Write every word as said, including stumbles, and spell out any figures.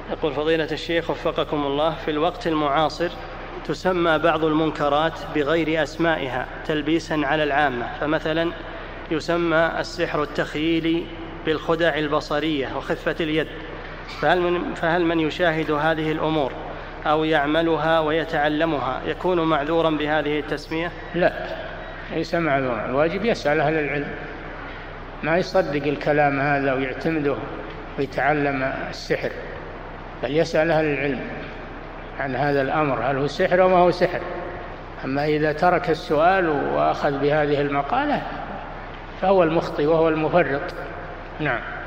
يقول فضيلة الشيخ وفقكم الله، في الوقت المعاصر تسمى بعض المنكرات بغير أسمائها تلبيسا على العامة، فمثلا يسمى السحر التخييلي بالخدع البصرية وخفة اليد، فهل من, فهل من يشاهد هذه الأمور أو يعملها ويتعلمها يكون معذورا بهذه التسمية؟ لا، ليس معذورا، الواجب يسأل أهل العلم، ما يصدق الكلام هذا ويعتمده ويتعلم السحر، بل يسأل أهل العلم عن هذا الأمر هل هو سحر أو ما هو سحر. أما إذا ترك السؤال وأخذ بهذه المقالة فهو المخطئ وهو المفرط. نعم.